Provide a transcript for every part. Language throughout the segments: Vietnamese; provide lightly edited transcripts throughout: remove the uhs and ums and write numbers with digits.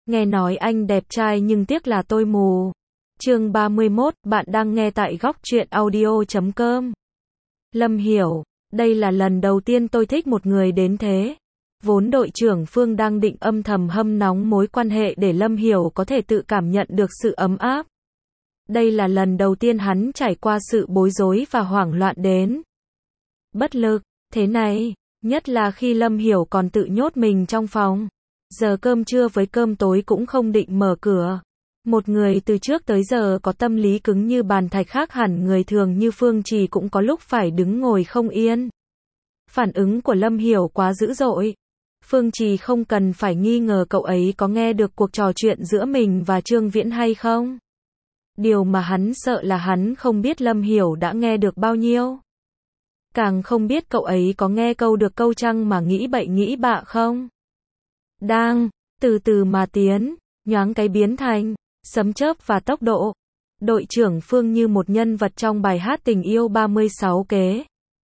Nghe nói anh đẹp trai nhưng tiếc là tôi mù. Chương 31, bạn đang nghe tại góc truyện audio.com. Lâm Hiểu, đây là lần đầu tiên tôi thích một người đến thế. Vốn đội trưởng Phương đang định âm thầm hâm nóng mối quan hệ để Lâm Hiểu có thể tự cảm nhận được sự ấm áp. Đây là lần đầu tiên hắn trải qua sự bối rối và hoảng loạn đến bất lực, thế này, nhất là khi Lâm Hiểu còn tự nhốt mình trong phòng. Giờ cơm trưa với cơm tối cũng không định mở cửa. Một người từ trước tới giờ có tâm lý cứng như bàn thạch khác hẳn người thường như Phương Trì cũng có lúc phải đứng ngồi không yên. Phản ứng của Lâm Hiểu quá dữ dội. Phương Trì không cần phải nghi ngờ cậu ấy có nghe được cuộc trò chuyện giữa mình và Trương Viễn hay không. Điều mà hắn sợ là hắn không biết Lâm Hiểu đã nghe được bao nhiêu. Càng không biết cậu ấy có nghe được câu chăng mà nghĩ bậy nghĩ bạ không. Đang, từ từ mà tiến, nhoáng cái biến thành, sấm chớp và tốc độ. Đội trưởng Phương như một nhân vật trong bài hát tình yêu 36 kế.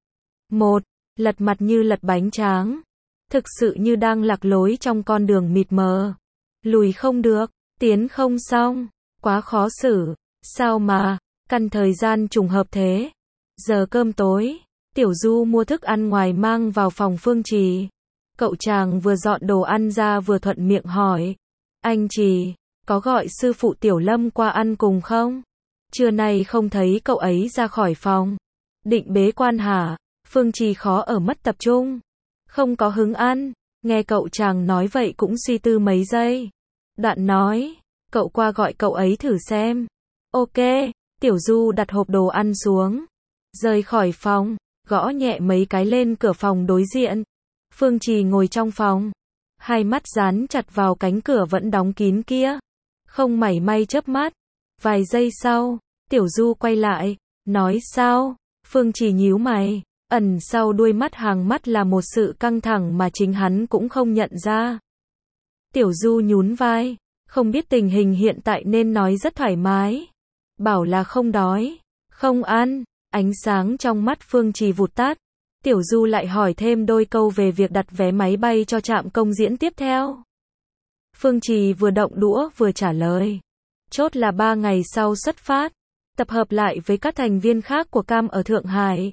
1. Lật mặt như lật bánh tráng. Thực sự như đang lạc lối trong con đường mịt mờ. Lùi không được, tiến không xong, quá khó xử. Sao mà, căn thời gian trùng hợp thế. Giờ cơm tối, Tiểu Du mua thức ăn ngoài mang vào phòng Phương Trì. Cậu chàng vừa dọn đồ ăn ra vừa thuận miệng hỏi. Anh Trì, có gọi sư phụ Tiểu Lâm qua ăn cùng không? Trưa nay không thấy cậu ấy ra khỏi phòng. Định bế quan hả? Phương Trì khó ở mất tập trung. Không có hứng ăn. Nghe cậu chàng nói vậy cũng suy tư mấy giây. Đoạn nói, cậu qua gọi cậu ấy thử xem. Ok, Tiểu Du đặt hộp đồ ăn xuống. Rời khỏi phòng, gõ nhẹ mấy cái lên cửa phòng đối diện. Phương Trì ngồi trong phòng, hai mắt dán chặt vào cánh cửa vẫn đóng kín kia, không mảy may chớp mắt. Vài giây sau, Tiểu Du quay lại, nói sao? Phương Trì nhíu mày, ẩn sau đuôi mắt hàng mắt là một sự căng thẳng mà chính hắn cũng không nhận ra. Tiểu Du nhún vai, không biết tình hình hiện tại nên nói rất thoải mái. Bảo là không đói, không ăn. Ánh sáng trong mắt Phương Trì vụt tắt. Tiểu Du lại hỏi thêm đôi câu về việc đặt vé máy bay cho trạm công diễn tiếp theo. Phương Trì vừa động đũa vừa trả lời. Chốt là 3 ngày sau xuất phát. Tập hợp lại với các thành viên khác của Cam ở Thượng Hải.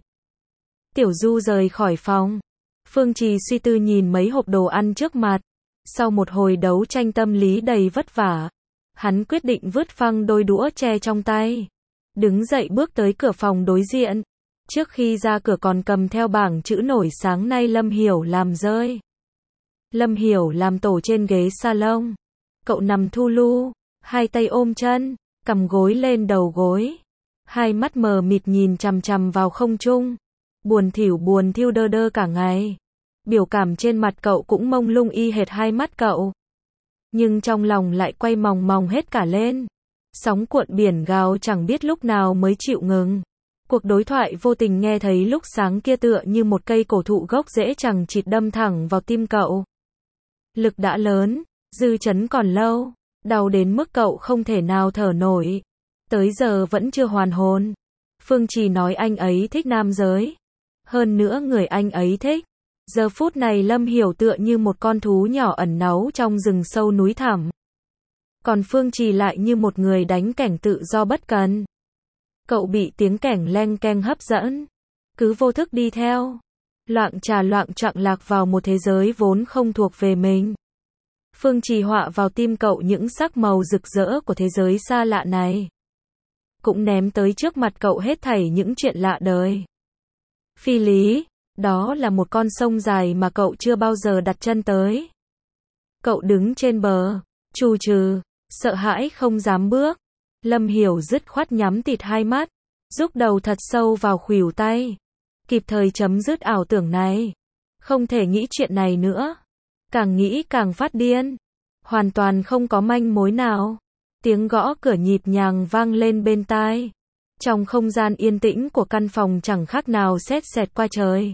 Tiểu Du rời khỏi phòng. Phương Trì suy tư nhìn mấy hộp đồ ăn trước mặt. Sau một hồi đấu tranh tâm lý đầy vất vả, hắn quyết định vứt phăng đôi đũa tre trong tay. Đứng dậy bước tới cửa phòng đối diện. Trước khi ra cửa còn cầm theo bảng chữ nổi sáng nay Lâm Hiểu làm rơi. Lâm Hiểu làm tổ trên ghế salon. Cậu nằm thu lu, hai tay ôm chân, cầm gối lên đầu gối. Hai mắt mờ mịt nhìn chằm chằm vào không trung. Buồn thiu đơ đơ cả ngày. Biểu cảm trên mặt cậu cũng mông lung y hệt hai mắt cậu. Nhưng trong lòng lại quay mòng mòng hết cả lên. Sóng cuộn biển gào chẳng biết lúc nào mới chịu ngừng. Cuộc đối thoại vô tình nghe thấy lúc sáng kia tựa như một cây cổ thụ gốc rễ chẳng chịt đâm thẳng vào tim cậu. Lực đã lớn, dư chấn còn lâu, đau đến mức cậu không thể nào thở nổi. Tới giờ vẫn chưa hoàn hồn. Phương Trì nói anh ấy thích nam giới. Hơn nữa người anh ấy thích. Giờ phút này Lâm Hiểu tựa như một con thú nhỏ ẩn náu trong rừng sâu núi thẳm. Còn Phương Trì lại như một người đánh kẻng tự do bất cần. Cậu bị tiếng kẻng leng keng hấp dẫn. Cứ vô thức đi theo. Loạng choạng lạc vào một thế giới vốn không thuộc về mình. Phương Trì họa vào tim cậu những sắc màu rực rỡ của thế giới xa lạ này. Cũng ném tới trước mặt cậu hết thảy những chuyện lạ đời. Phi lý, đó là một con sông dài mà cậu chưa bao giờ đặt chân tới. Cậu đứng trên bờ, trù trừ, sợ hãi không dám bước. Lâm Hiểu dứt khoát nhắm tịt hai mắt, rúc đầu thật sâu vào khuỷu tay. Kịp thời chấm dứt ảo tưởng này. Không thể nghĩ chuyện này nữa. Càng nghĩ càng phát điên. Hoàn toàn không có manh mối nào. Tiếng gõ cửa nhịp nhàng vang lên bên tai. Trong không gian yên tĩnh của căn phòng chẳng khác nào sét sẹt qua trời.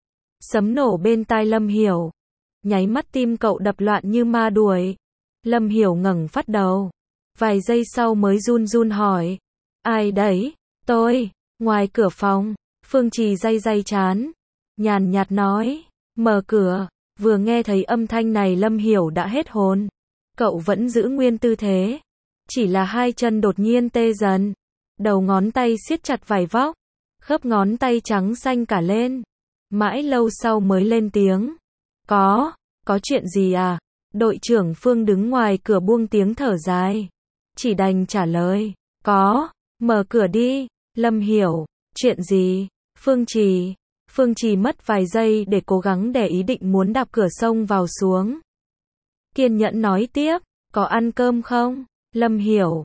Sấm nổ bên tai Lâm Hiểu. Nháy mắt tim cậu đập loạn như ma đuổi. Lâm Hiểu ngẩng phát đầu. Vài giây sau mới run run hỏi. Ai đấy? Tôi. Ngoài cửa phòng, Phương Trì day trán. Nhàn nhạt nói. Mở cửa. Vừa nghe thấy âm thanh này Lâm Hiểu đã hết hồn. Cậu vẫn giữ nguyên tư thế. Chỉ là hai chân đột nhiên tê dần. Đầu ngón tay siết chặt vải vóc. Khớp ngón tay trắng xanh cả lên. Mãi lâu sau mới lên tiếng. Có chuyện gì à? Đội trưởng Phương đứng ngoài cửa buông tiếng thở dài. Chỉ đành trả lời. Có, mở cửa đi. Lâm hiểu. Chuyện gì? Phương Trì mất vài giây để cố gắng để ý định muốn đạp cửa xông vào xuống. Kiên nhẫn nói tiếp. Có ăn cơm không? Lâm hiểu.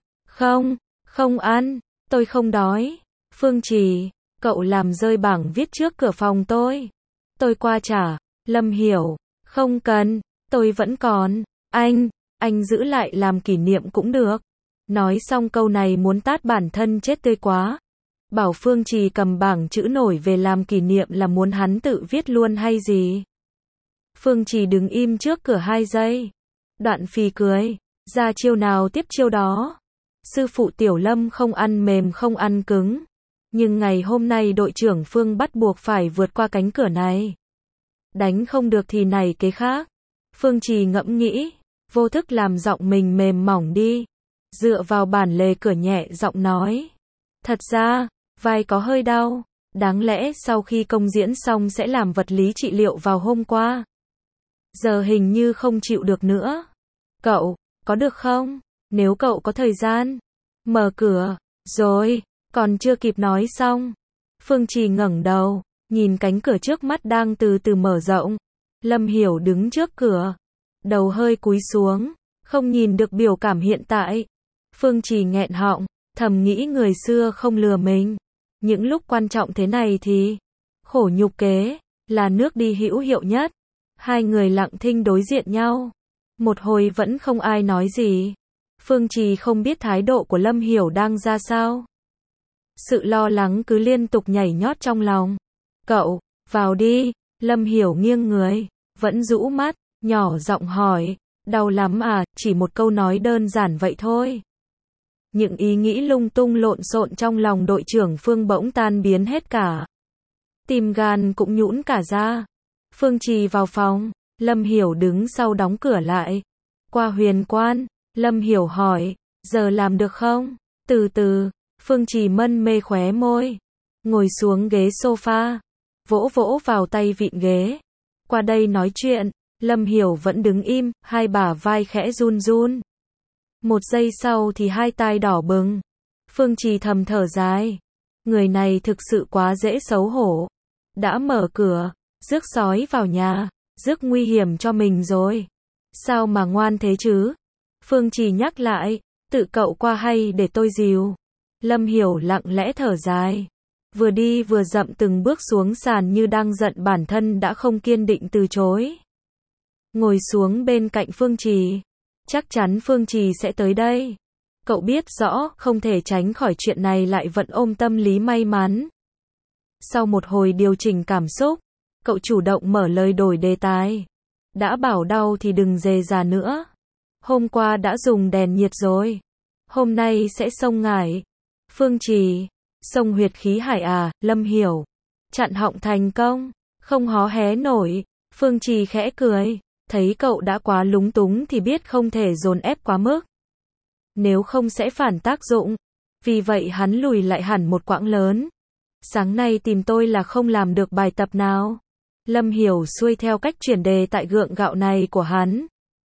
Không ăn. Tôi không đói. Phương Trì. Cậu làm rơi bảng viết trước cửa phòng tôi. Tôi qua trả. Lâm hiểu. Không cần. Tôi vẫn còn. Anh giữ lại làm kỷ niệm cũng được. Nói xong câu này muốn tát bản thân chết tươi quá. Bảo Phương Trì cầm bảng chữ nổi về làm kỷ niệm là muốn hắn tự viết luôn hay gì. Phương Trì đứng im trước cửa 2 giây. Đoạn phì cười. Ra chiêu nào tiếp chiêu đó. Sư phụ Tiểu Lâm không ăn mềm không ăn cứng. Nhưng ngày hôm nay đội trưởng Phương bắt buộc phải vượt qua cánh cửa này. Đánh không được thì nảy kế khác. Phương Trì ngẫm nghĩ. Vô thức làm giọng mình mềm mỏng đi. Dựa vào bản lề cửa nhẹ giọng nói. Thật ra, vai có hơi đau. Đáng lẽ sau khi công diễn xong sẽ làm vật lý trị liệu vào hôm qua. Giờ hình như không chịu được nữa. Cậu, có được không? Nếu cậu có thời gian. Mở cửa. Rồi, còn chưa kịp nói xong. Phương Trì ngẩng đầu, nhìn cánh cửa trước mắt đang từ từ mở rộng. Lâm Hiểu đứng trước cửa. Đầu hơi cúi xuống, không nhìn được biểu cảm hiện tại. Phương Trì nghẹn họng, thầm nghĩ người xưa không lừa mình. Những lúc quan trọng thế này thì khổ nhục kế là nước đi hữu hiệu nhất. Hai người lặng thinh đối diện nhau. Một hồi vẫn không ai nói gì. Phương Trì không biết thái độ của Lâm Hiểu đang ra sao. Sự lo lắng cứ liên tục nhảy nhót trong lòng. Cậu, vào đi. Lâm Hiểu nghiêng người, vẫn rũ mắt, nhỏ giọng hỏi. Đau lắm à? Chỉ một câu nói đơn giản vậy thôi. Những ý nghĩ lung tung lộn xộn trong lòng đội trưởng Phương bỗng tan biến hết cả. Tim gan cũng nhũn cả ra. Phương Trì vào phòng, Lâm Hiểu đứng sau đóng cửa lại. Qua huyền quan, Lâm Hiểu hỏi, giờ làm được không? Từ từ, Phương Trì mân mê khóe môi. Ngồi xuống ghế sofa, vỗ vỗ vào tay vịn ghế. Qua đây nói chuyện. Lâm Hiểu vẫn đứng im, hai bả vai khẽ run run. Một giây sau thì hai tai đỏ bừng. Phương Trì thầm thở dài. Người này thực sự quá dễ xấu hổ. Đã mở cửa, rước sói vào nhà, rước nguy hiểm cho mình rồi. Sao mà ngoan thế chứ? Phương Trì nhắc lại, tự cậu qua hay để tôi dìu. Lâm Hiểu lặng lẽ thở dài. Vừa đi vừa dậm từng bước xuống sàn như đang giận bản thân đã không kiên định từ chối. Ngồi xuống bên cạnh Phương Trì. Chắc chắn Phương Trì sẽ tới đây. Cậu biết rõ, không thể tránh khỏi chuyện này lại vẫn ôm tâm lý may mắn. Sau một hồi điều chỉnh cảm xúc, cậu chủ động mở lời đổi đề tài. Đã bảo đau thì đừng dề dà nữa. Hôm qua đã dùng đèn nhiệt rồi. Hôm nay sẽ xông ngải. Phương Trì. Xông huyệt khí hải à? Lâm Hiểu. Chặn họng thành công. Không hó hé nổi. Phương Trì khẽ cười. Thấy cậu đã quá lúng túng thì biết không thể dồn ép quá mức. Nếu không sẽ phản tác dụng. Vì vậy hắn lùi lại hẳn một quãng lớn. Sáng nay tìm tôi là không làm được bài tập nào. Lâm Hiểu xuôi theo cách chuyển đề tại gượng gạo này của hắn.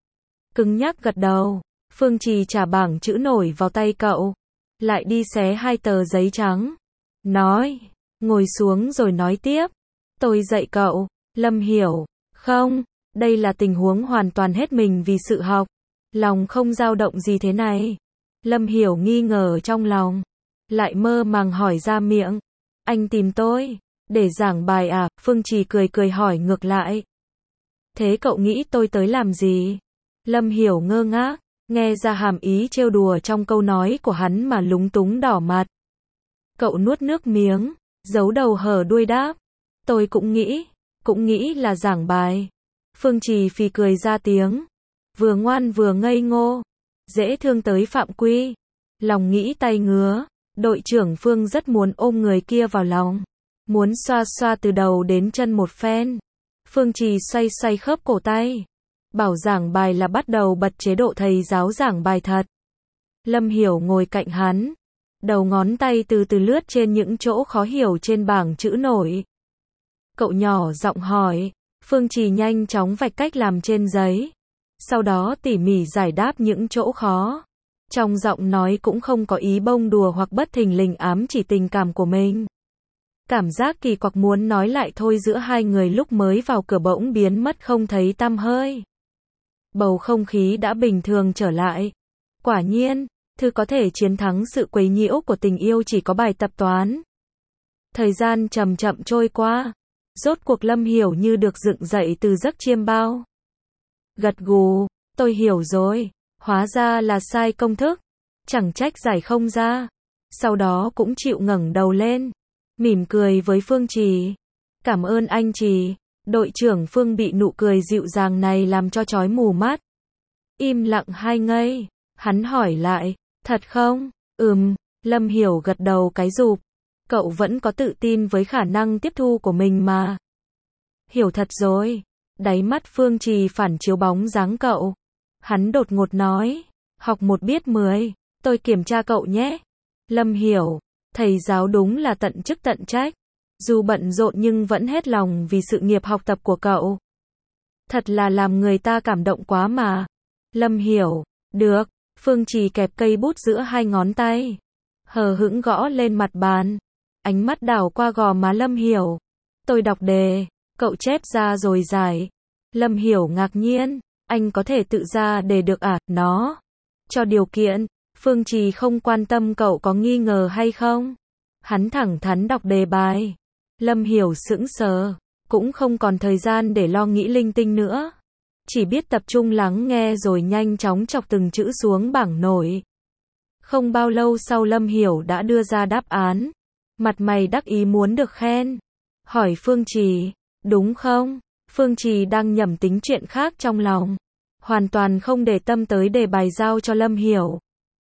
Cứng nhắc gật đầu. Phương Trì trả bảng chữ nổi vào tay cậu. Lại đi xé 2 tờ giấy trắng. Nói. Ngồi xuống rồi nói tiếp. Tôi dạy cậu. Lâm Hiểu. Không. Đây là tình huống hoàn toàn hết mình vì sự học. Lòng không dao động gì thế này. Lâm Hiểu nghi ngờ trong lòng. Lại mơ màng hỏi ra miệng. Anh tìm tôi. Để giảng bài à? Phương Trì cười cười hỏi ngược lại. Thế cậu nghĩ tôi tới làm gì? Lâm Hiểu ngơ ngác. Nghe ra hàm ý trêu đùa trong câu nói của hắn mà lúng túng đỏ mặt. Cậu nuốt nước miếng. Giấu đầu hở đuôi đáp. Tôi cũng nghĩ là giảng bài. Phương Trì phì cười ra tiếng. Vừa ngoan vừa ngây ngô. Dễ thương tới phạm quy. Lòng nghĩ tay ngứa. Đội trưởng Phương rất muốn ôm người kia vào lòng. Muốn xoa xoa từ đầu đến chân một phen. Phương Trì xoay xoay khớp cổ tay. Bảo giảng bài là bắt đầu bật chế độ thầy giáo giảng bài thật. Lâm Hiểu ngồi cạnh hắn. Đầu ngón tay từ từ lướt trên những chỗ khó hiểu trên bảng chữ nổi. Cậu nhỏ giọng hỏi. Phương Trì nhanh chóng vạch cách làm trên giấy. Sau đó tỉ mỉ giải đáp những chỗ khó. Trong giọng nói cũng không có ý bông đùa hoặc bất thình lình ám chỉ tình cảm của mình. Cảm giác kỳ quặc muốn nói lại thôi giữa hai người lúc mới vào cửa bỗng biến mất không thấy tăm hơi. Bầu không khí đã bình thường trở lại. Quả nhiên, thứ có thể chiến thắng sự quấy nhiễu của tình yêu chỉ có bài tập toán. Thời gian chậm chậm trôi qua. Rốt cuộc Lâm Hiểu như được dựng dậy từ giấc chiêm bao. Gật gù, tôi hiểu rồi. Hóa ra là sai công thức. Chẳng trách giải không ra. Sau đó cũng chịu ngẩng đầu lên. Mỉm cười với Phương Trì. Cảm ơn anh Trì. Đội trưởng Phương bị nụ cười dịu dàng này làm cho chói mù mắt. Im lặng 2 giây. Hắn hỏi lại. Thật không? Lâm Hiểu gật đầu cái rụp. Cậu vẫn có tự tin với khả năng tiếp thu của mình mà. Hiểu thật rồi. Đáy mắt Phương Trì phản chiếu bóng dáng cậu. Hắn đột ngột nói. Học 1 biết 10. Tôi kiểm tra cậu nhé. Lâm Hiểu. Thầy giáo đúng là tận chức tận trách. Dù bận rộn nhưng vẫn hết lòng vì sự nghiệp học tập của cậu. Thật là làm người ta cảm động quá mà. Lâm Hiểu. Được. Phương Trì kẹp cây bút giữa 2 ngón tay. Hờ hững gõ lên mặt bàn. Ánh mắt đảo qua gò má Lâm Hiểu. Tôi đọc đề. Cậu chép ra rồi giải. Lâm Hiểu ngạc nhiên. Anh có thể tự ra đề được à? Nó. Cho điều kiện. Phương Trì không quan tâm cậu có nghi ngờ hay không. Hắn thẳng thắn đọc đề bài. Lâm Hiểu sững sờ. Cũng không còn thời gian để lo nghĩ linh tinh nữa. Chỉ biết tập trung lắng nghe rồi nhanh chóng chọc từng chữ xuống bảng nổi. Không bao lâu sau Lâm Hiểu đã đưa ra đáp án. Mặt mày đắc ý muốn được khen. Hỏi Phương Trì. Đúng không? Phương Trì đang nhẩm tính chuyện khác trong lòng. Hoàn toàn không để tâm tới đề bài giao cho Lâm Hiểu.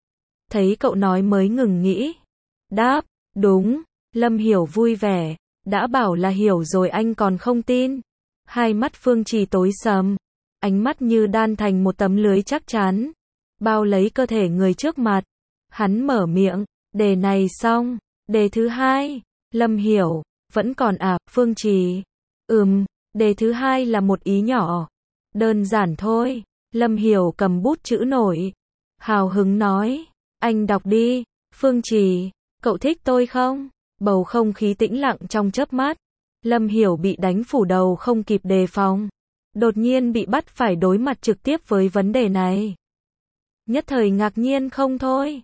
Thấy cậu nói mới ngừng nghĩ. Đáp. Đúng. Lâm Hiểu vui vẻ. Đã bảo là hiểu rồi anh còn không tin. Hai mắt Phương Trì tối sầm. Ánh mắt như đan thành một tấm lưới chắc chắn. Bao lấy cơ thể người trước mặt. Hắn mở miệng. Đề này xong. Đề thứ 2. Lâm Hiểu. Vẫn còn à, Phương Trì. Đề thứ 2 là một ý nhỏ. Đơn giản thôi. Lâm Hiểu cầm bút chữ nổi. Hào hứng nói. Anh đọc đi. Phương Trì. Cậu thích tôi không? Bầu không khí tĩnh lặng trong chớp mắt. Lâm Hiểu bị đánh phủ đầu không kịp đề phòng. Đột nhiên bị bắt phải đối mặt trực tiếp với vấn đề này. Nhất thời ngạc nhiên không thôi.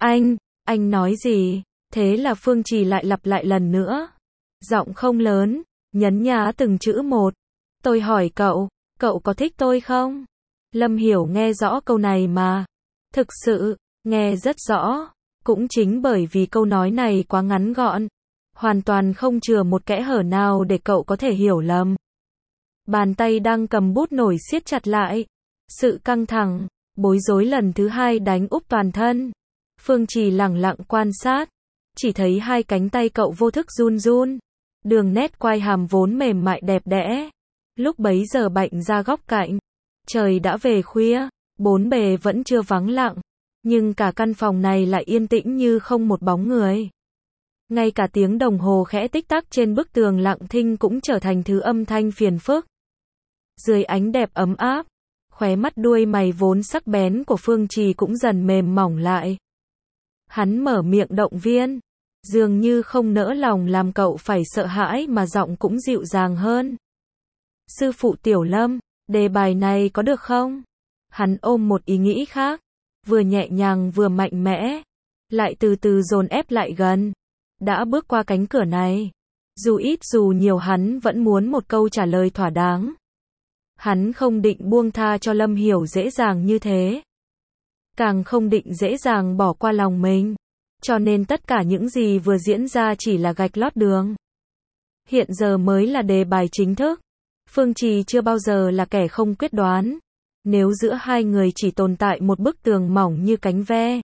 Anh nói gì? Thế là Phương Trì lại lặp lại lần nữa. Giọng không lớn, nhấn nhá từng chữ một. Tôi hỏi cậu có thích tôi không? Lâm Hiểu nghe rõ câu này mà. Thực sự, nghe rất rõ. Cũng chính bởi vì câu nói này quá ngắn gọn. Hoàn toàn không chừa một kẽ hở nào để cậu có thể hiểu lầm. Bàn tay đang cầm bút nổi siết chặt lại. Sự căng thẳng, bối rối lần thứ 2 đánh úp toàn thân. Phương Trì lẳng lặng quan sát. Chỉ thấy 2 cánh tay cậu vô thức run run. Đường nét quai hàm vốn mềm mại đẹp đẽ. Lúc bấy giờ bệnh ra góc cạnh. Trời đã về khuya, bốn bề vẫn chưa vắng lặng. Nhưng cả căn phòng này lại yên tĩnh như không một bóng người. Ngay cả tiếng đồng hồ khẽ tích tắc trên bức tường lặng thinh cũng trở thành thứ âm thanh phiền phức. Dưới ánh đẹp ấm áp, khóe mắt đuôi mày vốn sắc bén của Phương Trì cũng dần mềm mỏng lại. Hắn mở miệng động viên, dường như không nỡ lòng làm cậu phải sợ hãi mà giọng cũng dịu dàng hơn. Sư phụ Tiểu Lâm, đề bài này có được không? Hắn ôm một ý nghĩ khác, vừa nhẹ nhàng vừa mạnh mẽ, lại từ từ dồn ép lại gần. Đã bước qua cánh cửa này, dù ít dù nhiều hắn vẫn muốn một câu trả lời thỏa đáng. Hắn không định buông tha cho Lâm Hiểu dễ dàng như thế. Càng không định dễ dàng bỏ qua lòng mình. Cho nên tất cả những gì vừa diễn ra chỉ là gạch lót đường. Hiện giờ mới là đề bài chính thức. Phương Trì chưa bao giờ là kẻ không quyết đoán. Nếu giữa hai người chỉ tồn tại một bức tường mỏng như cánh ve,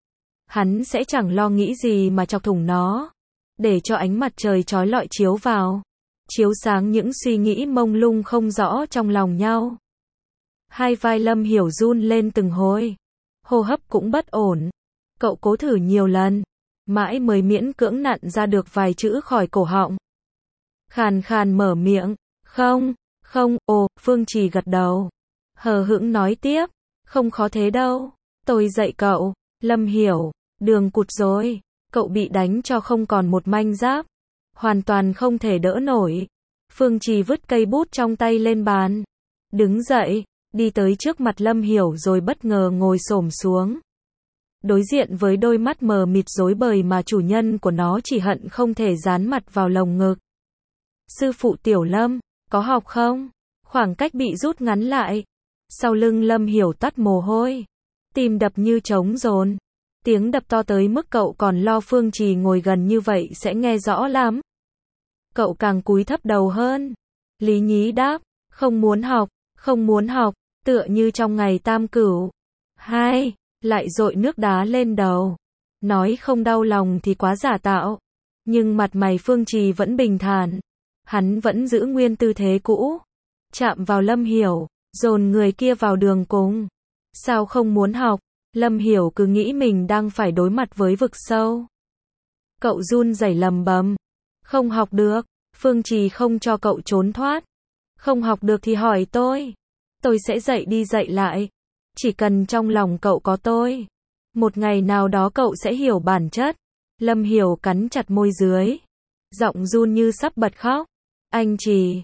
hắn sẽ chẳng lo nghĩ gì mà chọc thủng nó. Để cho ánh mặt trời chói lọi chiếu vào. Chiếu sáng những suy nghĩ mông lung không rõ trong lòng nhau. Hai vai Lâm Hiểu run lên từng hồi. Hô hấp cũng bất ổn. Cậu cố thử nhiều lần. Mãi mới miễn cưỡng nặn ra được vài chữ khỏi cổ họng. Khàn khàn mở miệng. Không, không, Phương Trì gật đầu. Hờ hững nói tiếp. Không khó thế đâu. Tôi dạy cậu. Lâm Hiểu. Đường cụt rồi. Cậu bị đánh cho không còn một manh giáp. Hoàn toàn không thể đỡ nổi. Phương Trì vứt cây bút trong tay lên bàn. Đứng dậy. Đi tới trước mặt Lâm Hiểu rồi bất ngờ ngồi xổm xuống. Đối diện với đôi mắt mờ mịt rối bời mà chủ nhân của nó chỉ hận không thể dán mặt vào lồng ngực. Sư phụ Tiểu Lâm, có học không? Khoảng cách bị rút ngắn lại. Sau lưng Lâm Hiểu toát mồ hôi. Tim đập như trống dồn. Tiếng đập to tới mức cậu còn lo Phương Trì ngồi gần như vậy sẽ nghe rõ lắm. Cậu càng cúi thấp đầu hơn. Lý nhí đáp, không muốn học, không muốn học, tựa như trong ngày tam cửu. Hai, lại dội nước đá lên đầu. Nói không đau lòng thì quá giả tạo. Nhưng mặt mày Phương Trì vẫn bình thản. Hắn vẫn giữ nguyên tư thế cũ. Chạm vào Lâm Hiểu, dồn người kia vào đường cùng. Sao không muốn học? Lâm Hiểu cứ nghĩ mình đang phải đối mặt với vực sâu. Cậu run rẩy lầm bầm. Không học được. Phương Trì không cho cậu trốn thoát. Không học được thì hỏi tôi. Tôi sẽ dạy đi dạy lại. Chỉ cần trong lòng cậu có tôi. Một ngày nào đó cậu sẽ hiểu bản chất. Lâm Hiểu cắn chặt môi dưới. Giọng run như sắp bật khóc. Anh Trì,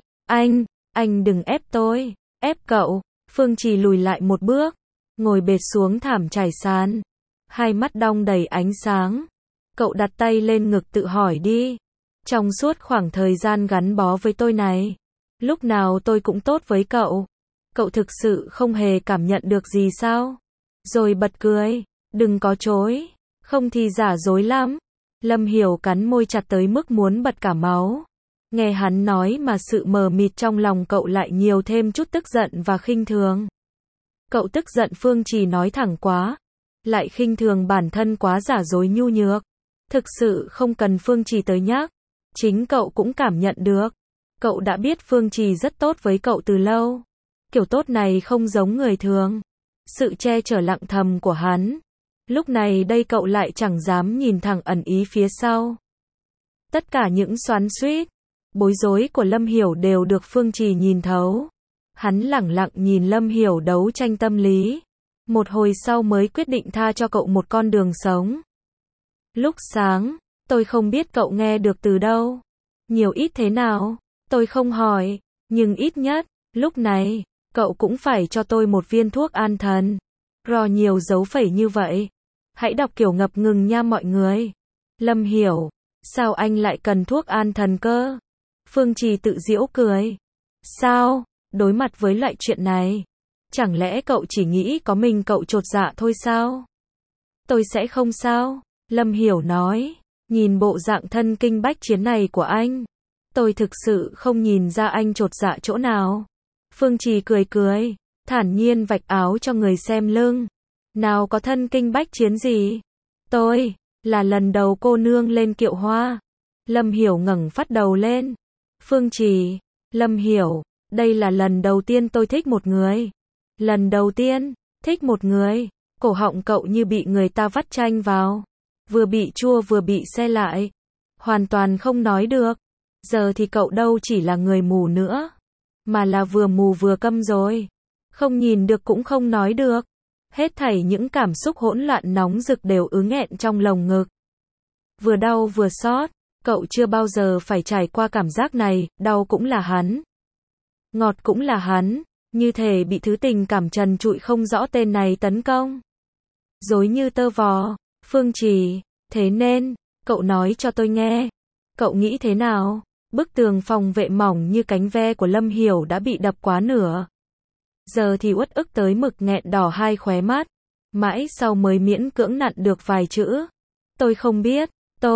anh đừng ép tôi. Ép cậu. Phương Trì lùi lại một bước. Ngồi bệt xuống thảm trải sàn. Hai mắt đong đầy ánh sáng. Cậu đặt tay lên ngực tự hỏi đi. Trong suốt khoảng thời gian gắn bó với tôi này. Lúc nào tôi cũng tốt với cậu. Cậu thực sự không hề cảm nhận được gì sao? Rồi bật cười. Đừng có chối. Không thì giả dối lắm. Lâm Hiểu cắn môi chặt tới mức muốn bật cả máu. Nghe hắn nói mà sự mờ mịt trong lòng cậu lại nhiều thêm chút tức giận và khinh thường. Cậu tức giận Phương Trì nói thẳng quá. Lại khinh thường bản thân quá giả dối nhu nhược. Thực sự không cần Phương Trì tới nhắc. Chính cậu cũng cảm nhận được. Cậu đã biết Phương Trì rất tốt với cậu từ lâu. Kiểu tốt này không giống người thường. Sự che chở lặng thầm của hắn. Lúc này đây cậu lại chẳng dám nhìn thẳng ẩn ý phía sau. Tất cả những xoắn xuýt, bối rối của Lâm Hiểu đều được Phương Trì nhìn thấu. Hắn lẳng lặng nhìn Lâm Hiểu đấu tranh tâm lý. Một hồi sau mới quyết định tha cho cậu một con đường sống. Lúc sáng, tôi không biết cậu nghe được từ đâu. Nhiều ít thế nào, tôi không hỏi. Nhưng ít nhất, lúc này, cậu cũng phải cho tôi một viên thuốc an thần. Rò nhiều dấu phẩy như vậy. Hãy đọc kiểu ngập ngừng nha mọi người. Lâm Hiểu, sao anh lại cần thuốc an thần cơ? Phương Trì tự giễu cười. Sao? Đối mặt với loại chuyện này, chẳng lẽ cậu chỉ nghĩ có mình cậu chột dạ thôi sao? Tôi sẽ không sao, Lâm Hiểu nói. Nhìn bộ dạng thân kinh bách chiến này của anh, tôi thực sự không nhìn ra anh chột dạ chỗ nào. Phương Trì cười cười, thản nhiên vạch áo cho người xem lưng. Nào có thân kinh bách chiến gì? Tôi, là lần đầu cô nương lên kiệu hoa. Lâm Hiểu ngẩng phát đầu lên. Phương Trì, Lâm Hiểu, đây là lần đầu tiên tôi thích một người. Lần đầu tiên, thích một người. Cổ họng cậu như bị người ta vắt chanh vào. Vừa bị chua vừa bị se lại. Hoàn toàn không nói được. Giờ thì cậu đâu chỉ là người mù nữa. Mà là vừa mù vừa câm rồi. Không nhìn được cũng không nói được. Hết thảy những cảm xúc hỗn loạn nóng rực đều ứ nghẹn trong lồng ngực. Vừa đau vừa xót. Cậu chưa bao giờ phải trải qua cảm giác này. Đau cũng là hắn. Ngọt cũng là hắn. Như thể bị thứ tình cảm trần trụi không rõ tên này tấn công. Rối như tơ vò. Phương Trì, thế nên, cậu nói cho tôi nghe. Cậu nghĩ thế nào? Bức tường phòng vệ mỏng như cánh ve của Lâm Hiểu đã bị đập quá nửa. Giờ thì uất ức tới mực nghẹn đỏ hai khóe mắt. Mãi sau mới miễn cưỡng nặn được vài chữ. Tôi không biết,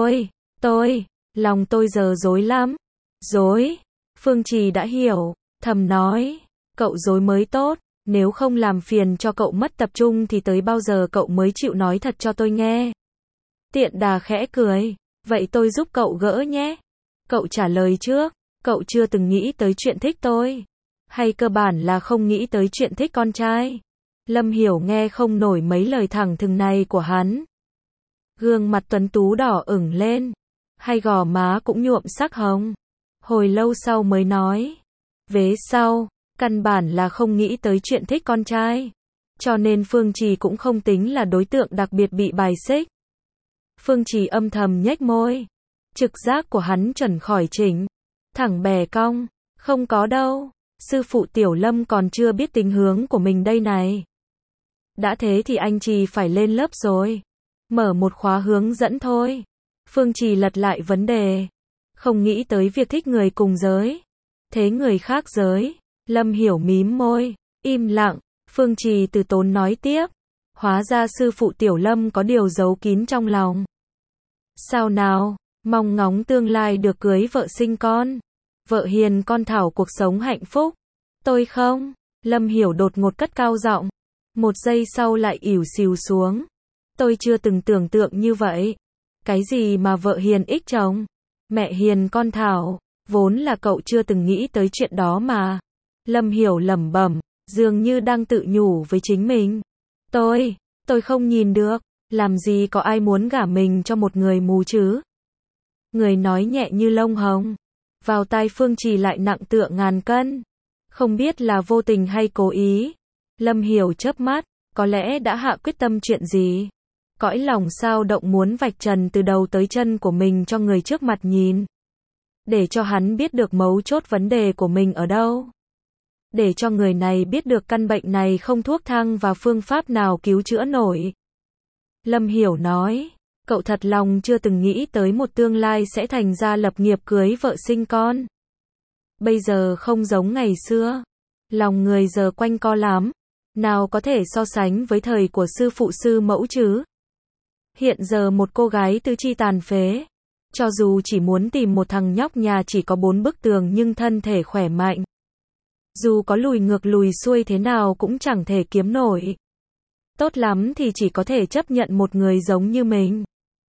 lòng tôi giờ rối lắm. Rối. Phương Trì đã hiểu, thầm nói. Cậu rối mới tốt, nếu không làm phiền cho cậu mất tập trung thì tới bao giờ cậu mới chịu nói thật cho tôi nghe. Tiện đà khẽ cười, vậy tôi giúp cậu gỡ nhé. Cậu trả lời trước, cậu chưa từng nghĩ tới chuyện thích tôi. Hay cơ bản là không nghĩ tới chuyện thích con trai? Lâm Hiểu nghe không nổi mấy lời thẳng thừng này của hắn. Gương mặt tuấn tú đỏ ửng lên, hay gò má cũng nhuộm sắc hồng. Hồi lâu sau mới nói, vế sau, căn bản là không nghĩ tới chuyện thích con trai. Cho nên Phương Trì cũng không tính là đối tượng đặc biệt bị bài xích. Phương Trì âm thầm nhếch môi. Trực giác của hắn chuẩn khỏi chỉnh. Thẳng bè cong, không có đâu. Sư phụ Tiểu Lâm còn chưa biết tình hướng của mình đây này. Đã thế thì anh Trì phải lên lớp rồi. Mở một khóa hướng dẫn thôi. Phương Trì lật lại vấn đề. Không nghĩ tới việc thích người cùng giới. Thế người khác giới. Lâm Hiểu mím môi, im lặng. Phương Trì từ tốn nói tiếp. Hóa ra sư phụ Tiểu Lâm có điều giấu kín trong lòng. Sao nào, mong ngóng tương lai được cưới vợ sinh con. Vợ hiền con thảo cuộc sống hạnh phúc. Tôi không. Lâm Hiểu đột ngột cất cao giọng. Một giây sau lại ỉu xìu xuống. Tôi chưa từng tưởng tượng như vậy. Cái gì mà vợ hiền ích chồng? Mẹ hiền con thảo. Vốn là cậu chưa từng nghĩ tới chuyện đó mà. Lâm Hiểu lẩm bẩm, dường như đang tự nhủ với chính mình. Tôi không nhìn được. Làm gì có ai muốn gả mình cho một người mù chứ? Người nói nhẹ như lông hồng. Vào tai Phương Trì lại nặng tựa ngàn cân. Không biết là vô tình hay cố ý. Lâm Hiểu chớp mắt, có lẽ đã hạ quyết tâm chuyện gì. Cõi lòng sao động muốn vạch trần từ đầu tới chân của mình cho người trước mặt nhìn. Để cho hắn biết được mấu chốt vấn đề của mình ở đâu. Để cho người này biết được căn bệnh này không thuốc thang và phương pháp nào cứu chữa nổi. Lâm Hiểu nói, cậu thật lòng chưa từng nghĩ tới một tương lai sẽ thành ra lập nghiệp cưới vợ sinh con. Bây giờ không giống ngày xưa. Lòng người giờ quanh co lắm. Nào có thể so sánh với thời của sư phụ sư mẫu chứ. Hiện giờ một cô gái tứ chi tàn phế. Cho dù chỉ muốn tìm một thằng nhóc nhà chỉ có 4 bức tường nhưng thân thể khỏe mạnh. Dù có lùi ngược lùi xuôi thế nào cũng chẳng thể kiếm nổi. Tốt lắm thì chỉ có thể chấp nhận một người giống như mình.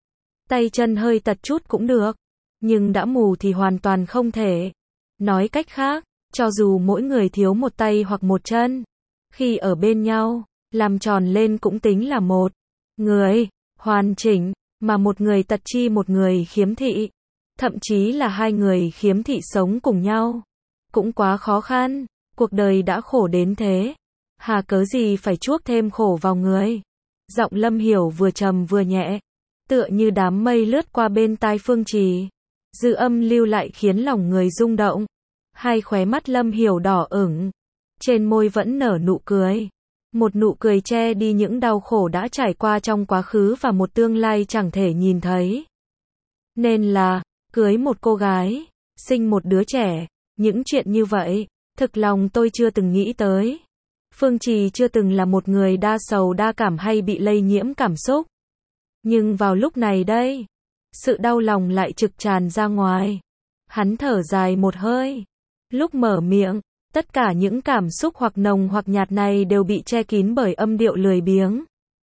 Tay chân hơi tật chút cũng được. Nhưng đã mù thì hoàn toàn không thể. Nói cách khác, cho dù mỗi người thiếu một tay hoặc một chân, khi ở bên nhau, làm tròn lên cũng tính là một người hoàn chỉnh, mà một người tật chi một người khiếm thị. Thậm chí là hai người khiếm thị sống cùng nhau. Cũng quá khó khăn, cuộc đời đã khổ đến thế. Hà cớ gì phải chuốc thêm khổ vào người. Giọng Lâm Hiểu vừa trầm vừa nhẹ, tựa như đám mây lướt qua bên tai Phương Trì. Dư âm lưu lại khiến lòng người rung động. Hai khóe mắt Lâm Hiểu đỏ ửng. Trên môi vẫn nở nụ cười. Một nụ cười che đi những đau khổ đã trải qua trong quá khứ và một tương lai chẳng thể nhìn thấy. Nên là, cưới một cô gái, sinh một đứa trẻ, những chuyện như vậy, thực lòng tôi chưa từng nghĩ tới. Phương Trì chưa từng là một người đa sầu đa cảm hay bị lây nhiễm cảm xúc. Nhưng vào lúc này đây, sự đau lòng lại trực tràn ra ngoài. Hắn thở dài một hơi. Lúc mở miệng, tất cả những cảm xúc hoặc nồng hoặc nhạt này đều bị che kín bởi âm điệu lười biếng.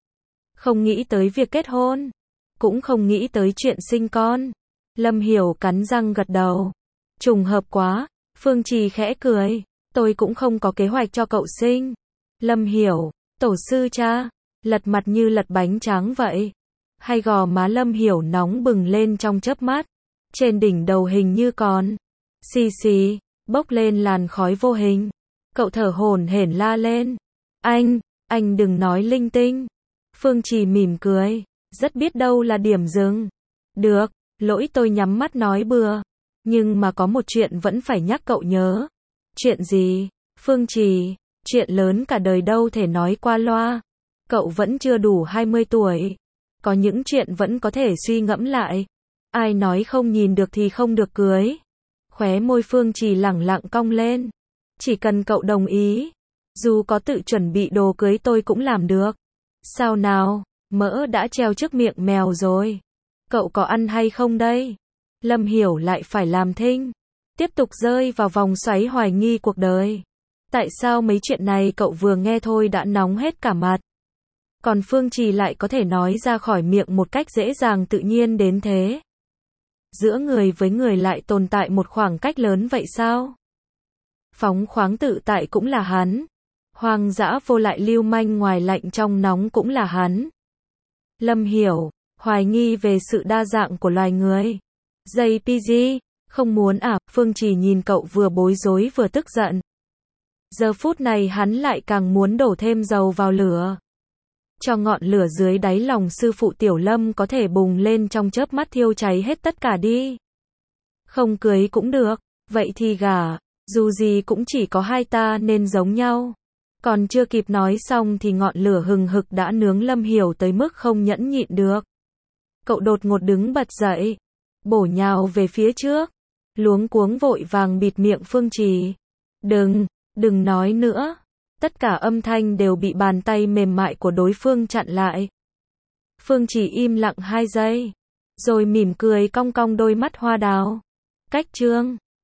Không nghĩ tới việc kết hôn, cũng không nghĩ tới chuyện sinh con. Lâm Hiểu cắn răng gật đầu. Trùng hợp quá. Phương Trì khẽ cười. Tôi cũng không có kế hoạch cho cậu sinh. Lâm Hiểu, tổ sư cha, lật mặt như lật bánh tráng vậy. Hay gò má Lâm Hiểu nóng bừng lên trong chớp mắt. Trên đỉnh đầu hình như còn xì xì, bốc lên làn khói vô hình. Cậu thở hổn hển la lên. Anh đừng nói linh tinh. Phương Trì mỉm cười, rất biết đâu là điểm dừng. Được, lỗi tôi nhắm mắt nói bừa. Nhưng mà có một chuyện vẫn phải nhắc cậu nhớ. Chuyện gì? Phương Trì, chuyện lớn cả đời đâu thể nói qua loa. Cậu vẫn chưa đủ 20 tuổi. Có những chuyện vẫn có thể suy ngẫm lại. Ai nói không nhìn được thì không được cưới. Khóe môi Phương Trì lẳng lặng cong lên. Chỉ cần cậu đồng ý. Dù có tự chuẩn bị đồ cưới tôi cũng làm được. Sao nào, mỡ đã treo trước miệng mèo rồi. Cậu có ăn hay không đây? Lâm Hiểu lại phải làm thinh. Tiếp tục rơi vào vòng xoáy hoài nghi cuộc đời. Tại sao mấy chuyện này cậu vừa nghe thôi đã nóng hết cả mặt? Còn Phương Trì lại có thể nói ra khỏi miệng một cách dễ dàng tự nhiên đến thế. Giữa người với người lại tồn tại một khoảng cách lớn vậy sao? phóng khoáng tự tại cũng là hắn. Hoang dã vô lại lưu manh ngoài lạnh trong nóng cũng là hắn. Lâm Hiểu, hoài nghi về sự đa dạng của loài người. JPG, không muốn à, Phương Trì nhìn cậu vừa bối rối vừa tức giận. Giờ phút này hắn lại càng muốn đổ thêm dầu vào lửa. Cho ngọn lửa dưới đáy lòng sư phụ Tiểu Lâm có thể bùng lên trong chớp mắt thiêu cháy hết tất cả đi. Không cưới cũng được, vậy thì gả, dù gì cũng chỉ có hai ta nên giống nhau. Còn chưa kịp nói xong thì ngọn lửa hừng hực đã nướng Lâm Hiểu tới mức không nhẫn nhịn được. Cậu đột ngột đứng bật dậy, bổ nhào về phía trước, luống cuống vội vàng bịt miệng Phương Trì. Đừng nói nữa. Tất cả âm thanh đều bị bàn tay mềm mại của đối phương chặn lại. Phương Trì im lặng 2 giây, rồi mỉm cười cong cong đôi mắt hoa đào. Cách chương